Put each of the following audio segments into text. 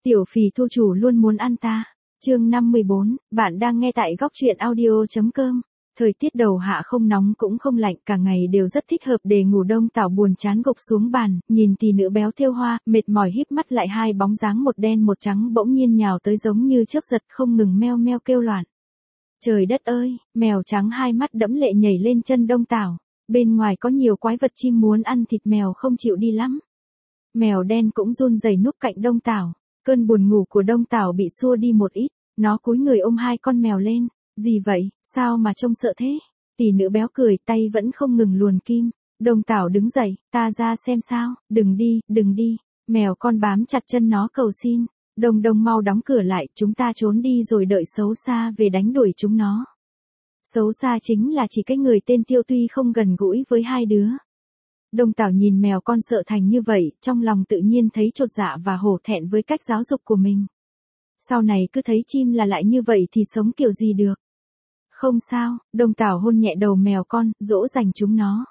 Tiểu phì thu chủ luôn muốn ăn ta. Chương 54, bạn đang nghe tại góc truyện audio.com. Thời tiết đầu hạ không nóng cũng không lạnh, cả ngày đều rất thích hợp để ngủ đông. Tảo buồn chán gục xuống bàn, nhìn tỷ nữ béo thêu hoa, mệt mỏi híp mắt lại, hai bóng dáng một đen một trắng bỗng nhiên nhào tới giống như chớp giật, không ngừng meo meo kêu loạn. Trời đất ơi, mèo trắng hai mắt đẫm lệ nhảy lên chân Đông Tảo. Bên ngoài có nhiều quái vật chim muốn ăn thịt mèo không chịu đi lắm. Mèo đen cũng run rẩy núp cạnh Đông Tảo. Cơn buồn ngủ của Đông Tảo bị xua đi một ít, nó cúi người ôm hai con mèo lên. Gì vậy, sao mà trông sợ thế? Tỷ nữ béo cười, tay vẫn không ngừng luồn kim. Đông Tảo đứng dậy, ta ra xem sao, đừng đi. Mèo con bám chặt chân nó cầu xin. Đông Đông mau đóng cửa lại, chúng ta trốn đi rồi đợi xấu xa về đánh đuổi chúng nó. Xấu xa chính là chỉ cái người tên Tiêu tuy không gần gũi với hai đứa. Đông Tảo nhìn mèo con sợ thành như vậy, trong lòng tự nhiên thấy chột dạ và hổ thẹn với cách giáo dục của mình. Sau này cứ thấy chim là lại như vậy thì sống kiểu gì được. Không sao, Đông Tảo hôn nhẹ đầu mèo con, dỗ dành chúng nó.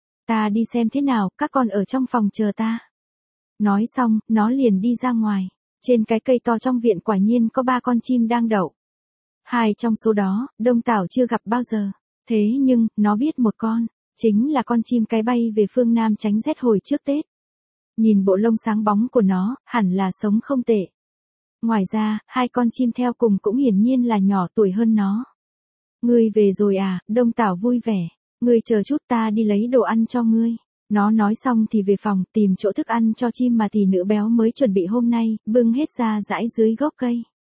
Ta đi xem thế nào, các con ở trong phòng chờ ta. Nói xong, nó liền đi ra ngoài. Trên cái cây to trong viện quả nhiên có 3 con chim đang đậu. 2 trong số đó, Đông Tảo chưa gặp bao giờ. Thế nhưng, nó biết một con, chính là con chim cái bay về phương Nam tránh rét hồi trước Tết. Nhìn bộ lông sáng bóng của nó, hẳn là sống không tệ. Ngoài ra, 2 con chim theo cùng cũng hiển nhiên là nhỏ tuổi hơn nó. Ngươi về rồi à, Đông Tảo vui vẻ. Ngươi chờ chút ta đi lấy đồ ăn cho ngươi. Nó nói xong thì về phòng tìm chỗ thức ăn cho chim mà tỷ nữ béo mới chuẩn bị hôm nay, bưng hết ra dãi dưới gốc cây.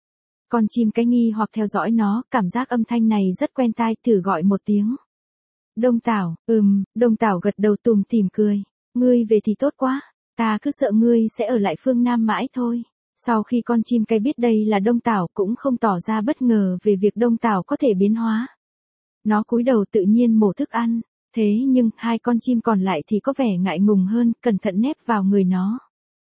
Con chim cái nghi hoặc theo dõi nó, cảm giác âm thanh này rất quen tai, thử gọi một tiếng. Đông Tảo, Đông Tảo gật đầu tùm tìm cười. Ngươi về thì tốt quá, ta cứ sợ ngươi sẽ ở lại phương Nam mãi thôi. Sau khi con chim cái biết đây là Đông Tảo cũng không tỏ ra bất ngờ về việc Đông Tảo có thể biến hóa. Nó cúi đầu tự nhiên mổ thức ăn. Thế nhưng, 2 con chim còn lại thì có vẻ ngại ngùng hơn, cẩn thận nép vào người nó.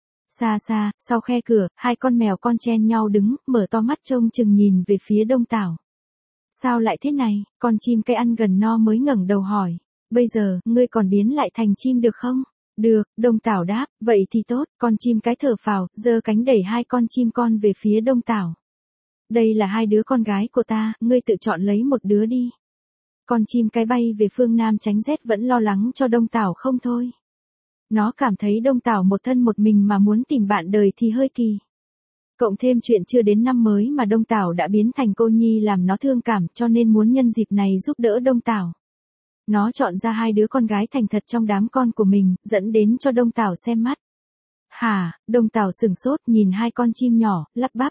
Xa xa, sau khe cửa, 2 con mèo con chen nhau đứng, mở to mắt trông chừng nhìn về phía Đông Tảo. Sao lại thế này, con chim cái ăn gần no mới ngẩng đầu hỏi. Bây giờ, ngươi còn biến lại thành chim được không? Được, Đông Tảo đáp, vậy thì tốt, con chim cái thở phào, giơ cánh đẩy 2 con chim con về phía Đông Tảo. Đây là 2 đứa con gái của ta, ngươi tự chọn lấy một đứa đi. Con chim cái bay về phương Nam tránh rét vẫn lo lắng cho Đông Tảo không thôi. Nó cảm thấy Đông Tảo một thân một mình mà muốn tìm bạn đời thì hơi kỳ. Cộng thêm chuyện chưa đến năm mới mà Đông Tảo đã biến thành cô nhi làm nó thương cảm, cho nên muốn nhân dịp này giúp đỡ Đông Tảo. Nó chọn ra 2 đứa con gái thành thật trong đám con của mình, dẫn đến cho Đông Tảo xem mắt. Hả, Đông Tảo sửng sốt nhìn 2 con chim nhỏ, lắp bắp.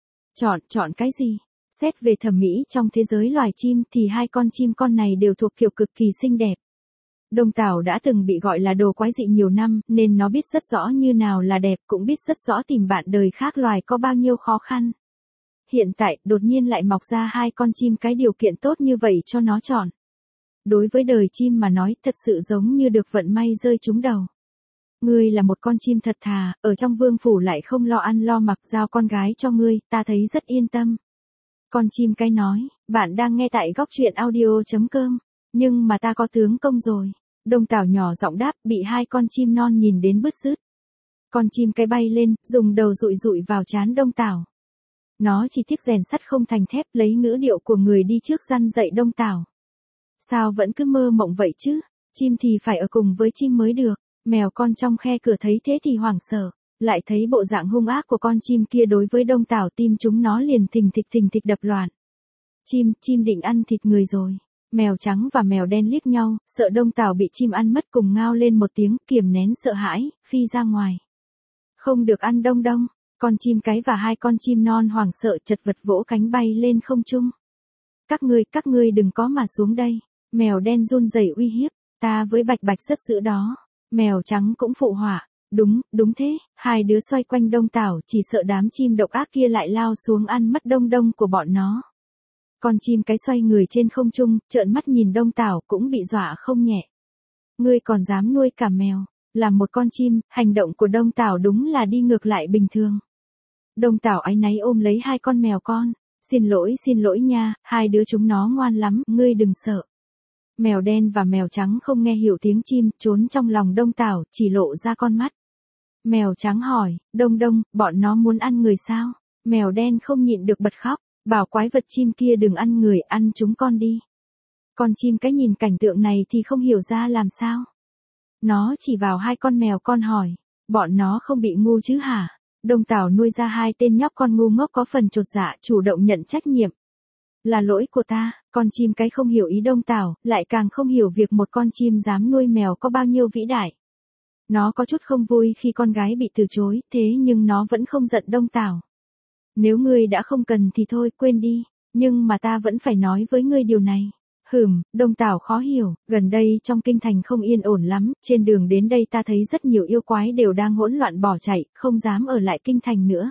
Chọn cái gì? Xét về thẩm mỹ trong thế giới loài chim thì 2 con chim con này đều thuộc kiểu cực kỳ xinh đẹp. Đông Tảo đã từng bị gọi là đồ quái dị nhiều năm, nên nó biết rất rõ như nào là đẹp, cũng biết rất rõ tìm bạn đời khác loài có bao nhiêu khó khăn. Hiện tại, đột nhiên lại mọc ra 2 con chim cái điều kiện tốt như vậy cho nó chọn. Đối với đời chim mà nói, thật sự giống như được vận may rơi trúng đầu. Ngươi là một con chim thật thà, ở trong vương phủ lại không lo ăn lo mặc, giao con gái cho ngươi, ta thấy rất yên tâm. Con chim cái nói, bạn đang nghe tại góc truyện audio.com, nhưng mà ta có tướng công rồi. Đông Tảo nhỏ giọng đáp, bị 2 con chim non nhìn đến bứt rứt. Con chim cái bay lên, dùng đầu dụi vào trán Đông Tảo. Nó chỉ thích rèn sắt không thành thép, lấy ngữ điệu của người đi trước răn dạy Đông Tảo. Sao vẫn cứ mơ mộng vậy chứ, chim thì phải ở cùng với chim mới được. Mèo con trong khe cửa thấy thế thì hoảng sợ. Lại thấy bộ dạng hung ác của con chim kia đối với Đông Tảo, tim chúng nó liền thình thịch đập loạn. Chim định ăn thịt người rồi. Mèo trắng và mèo đen liếc nhau, sợ Đông Tảo bị chim ăn mất cùng ngao lên một tiếng, kiềm nén sợ hãi, phi ra ngoài. Không được ăn Đông Đông, con chim cái và 2 con chim non hoảng sợ chật vật vỗ cánh bay lên không trung. Các ngươi đừng có mà xuống đây. Mèo đen run rẩy uy hiếp, ta với Bạch Bạch rất dữ đó. Mèo trắng cũng phụ họa. Đúng thế, 2 đứa xoay quanh Đông Tảo, chỉ sợ đám chim độc ác kia lại lao xuống ăn mất Đông Đông của bọn nó. Con chim cái xoay người trên không trung, trợn mắt nhìn Đông Tảo cũng bị dọa không nhẹ. Ngươi còn dám nuôi cả mèo, làm một con chim, hành động của Đông Tảo đúng là đi ngược lại bình thường. Đông Tảo áy náy ôm lấy 2 con mèo con, xin lỗi nha, 2 đứa chúng nó ngoan lắm, ngươi đừng sợ. Mèo đen và mèo trắng không nghe hiểu tiếng chim, trốn trong lòng Đông Tảo, chỉ lộ ra con mắt. Mèo trắng hỏi, Đông Đông, bọn nó muốn ăn người sao? Mèo đen không nhịn được bật khóc, bảo quái vật chim kia đừng ăn người, ăn chúng con đi. Con chim cái nhìn cảnh tượng này thì không hiểu ra làm sao. Nó chỉ vào hai con mèo con hỏi, bọn nó không bị ngu chứ hả? Đông Tảo nuôi ra hai tên nhóc con ngu ngốc có phần chột dạ, chủ động nhận trách nhiệm. Là lỗi của ta. Con chim cái không hiểu ý Đông Tảo, lại càng không hiểu việc một con chim dám nuôi mèo có bao nhiêu vĩ đại. Nó có chút không vui khi con gái bị từ chối, thế nhưng nó vẫn không giận Đông Tảo. Nếu ngươi đã không cần thì thôi, quên đi, nhưng mà ta vẫn phải nói với ngươi điều này. Đông Tảo khó hiểu, gần đây trong kinh thành không yên ổn lắm, trên đường đến đây ta thấy rất nhiều yêu quái đều đang hỗn loạn bỏ chạy, không dám ở lại kinh thành nữa.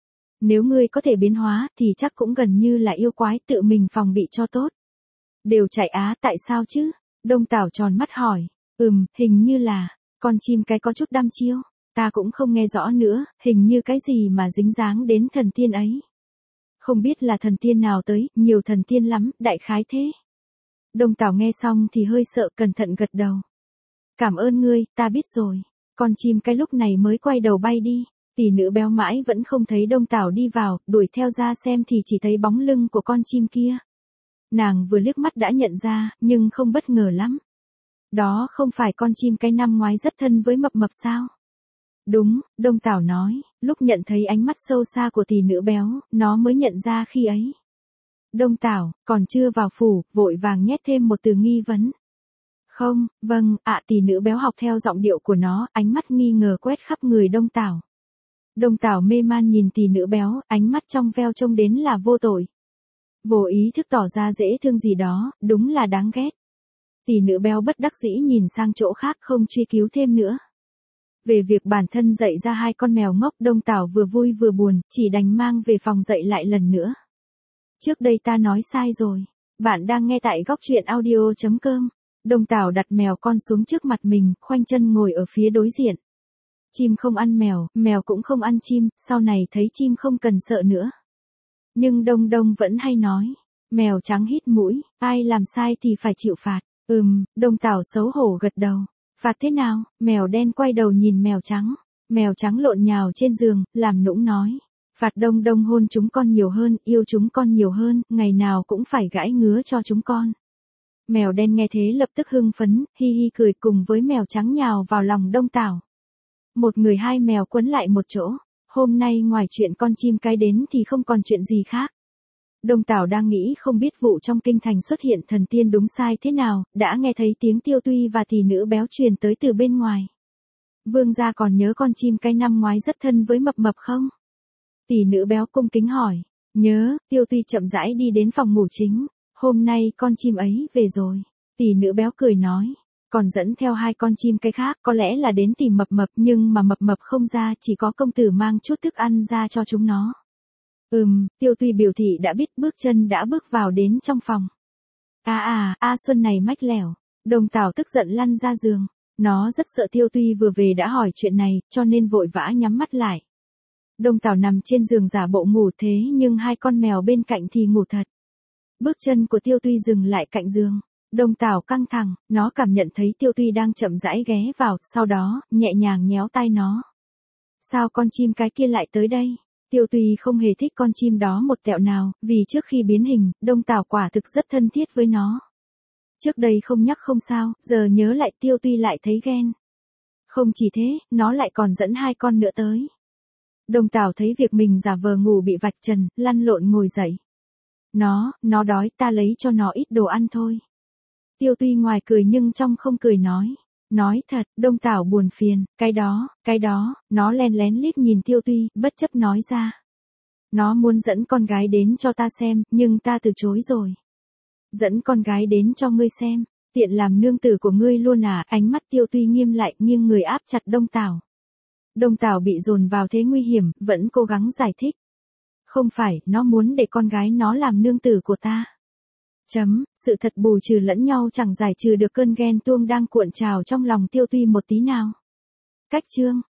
Nếu ngươi có thể biến hóa, thì chắc cũng gần như là yêu quái tự mình phòng bị cho tốt. Đều chạy á, tại sao chứ? Đông Tảo tròn mắt hỏi, hình như là, con chim cái có chút đăm chiêu, ta cũng không nghe rõ nữa, hình như cái gì mà dính dáng đến thần tiên ấy. Không biết là thần tiên nào tới, nhiều thần tiên lắm, đại khái thế. Đông Tảo nghe xong thì hơi sợ, cẩn thận gật đầu. Cảm ơn ngươi, ta biết rồi. Con chim cái lúc này mới quay đầu bay đi. Tỷ nữ béo mãi vẫn không thấy Đông Tảo đi vào, đuổi theo ra xem thì chỉ thấy bóng lưng của con chim kia. Nàng vừa liếc mắt đã nhận ra, nhưng không bất ngờ lắm. Đó không phải con chim cái năm ngoái rất thân với Mập Mập sao? Đúng, Đông Tảo nói, lúc nhận thấy ánh mắt sâu xa của tỷ nữ béo, nó mới nhận ra khi ấy. Đông Tảo, còn chưa vào phủ, vội vàng nhét thêm một từ nghi vấn. Không, vâng, tỷ nữ béo học theo giọng điệu của nó, ánh mắt nghi ngờ quét khắp người Đông Tảo. Đông Tảo mê man nhìn tỷ nữ béo, ánh mắt trong veo trông đến là vô tội. Vô ý thức tỏ ra dễ thương gì đó, đúng là đáng ghét. Tỷ nữ béo bất đắc dĩ nhìn sang chỗ khác không truy cứu thêm nữa. Về việc bản thân dạy ra hai con mèo ngốc, Đông Tảo vừa vui vừa buồn, chỉ đành mang về phòng dạy lại lần nữa. Trước đây ta nói sai rồi. Bạn đang nghe tại góc truyện audio.com. Đông Tảo đặt mèo con xuống trước mặt mình, khoanh chân ngồi ở phía đối diện. Chim không ăn mèo, mèo cũng không ăn chim, sau này thấy chim không cần sợ nữa. Nhưng Đông Đông vẫn hay nói, mèo trắng hít mũi, ai làm sai thì phải chịu phạt. Đông Tảo xấu hổ gật đầu. Phạt thế nào? Mèo đen quay đầu nhìn mèo trắng. Mèo trắng lộn nhào trên giường, làm nũng nói. Phạt Đông Đông hôn chúng con nhiều hơn, yêu chúng con nhiều hơn, ngày nào cũng phải gãi ngứa cho chúng con. Mèo đen nghe thế lập tức hưng phấn, hi hi cười cùng với mèo trắng nhào vào lòng Đông Tảo. Một người hai mèo quấn lại một chỗ. Hôm nay ngoài chuyện con chim cái đến thì không còn chuyện gì khác. Đông Tảo đang nghĩ không biết vụ trong kinh thành xuất hiện thần tiên đúng sai thế nào, đã nghe thấy tiếng Tiêu Tuy và tỷ nữ béo truyền tới từ bên ngoài. Vương gia còn nhớ con chim cái năm ngoái rất thân với Mập Mập không? Tỷ nữ béo cung kính hỏi. Nhớ. Tiêu Tuy chậm rãi đi đến phòng ngủ chính. Hôm nay con chim ấy về rồi. Tỷ nữ béo cười nói. Còn dẫn theo hai con chim cái khác, có lẽ là đến tìm Mập Mập, nhưng mà Mập Mập không ra, chỉ có công tử mang chút thức ăn ra cho chúng nó. Tiêu Tuy biểu thị đã biết, bước chân đã bước vào đến trong phòng. Xuân này mách lẻo. Đông Tảo tức giận lăn ra giường. Nó rất sợ Tiêu Tuy vừa về đã hỏi chuyện này, cho nên vội vã nhắm mắt lại. Đông Tảo nằm trên giường giả bộ ngủ thế nhưng hai con mèo bên cạnh thì ngủ thật. Bước chân của Tiêu Tuy dừng lại cạnh giường. Đông Tảo căng thẳng, nó cảm nhận thấy Tiêu Tuy đang chậm rãi ghé vào, sau đó, nhẹ nhàng nhéo tai nó. Sao con chim cái kia lại tới đây? Tiêu Tuy không hề thích con chim đó một tẹo nào, vì trước khi biến hình, Đông Tảo quả thực rất thân thiết với nó. Trước đây không nhắc không sao, giờ nhớ lại Tiêu Tuy lại thấy ghen. Không chỉ thế, nó lại còn dẫn hai con nữa tới. Đông Tảo thấy việc mình giả vờ ngủ bị vạch trần, lăn lộn ngồi dậy. Nó đói, ta lấy cho nó ít đồ ăn thôi. Tiêu Tuy ngoài cười nhưng trong không cười nói. Nói thật, Đông Tảo buồn phiền, cái đó, nó lén lén liếc nhìn Tiêu Tuy, bất chấp nói ra. Nó muốn dẫn con gái đến cho ta xem, nhưng ta từ chối rồi. Dẫn con gái đến cho ngươi xem, tiện làm nương tử của ngươi luôn à? Ánh mắt Tiêu Tuy nghiêm lại, nghiêng người áp chặt Đông Tảo. Đông Tảo bị dồn vào thế nguy hiểm, vẫn cố gắng giải thích. Không phải, nó muốn để con gái nó làm nương tử của ta. Sự thật bù trừ lẫn nhau chẳng giải trừ được cơn ghen tuông đang cuộn trào trong lòng Tiêu Tuy một tí nào. Cách chương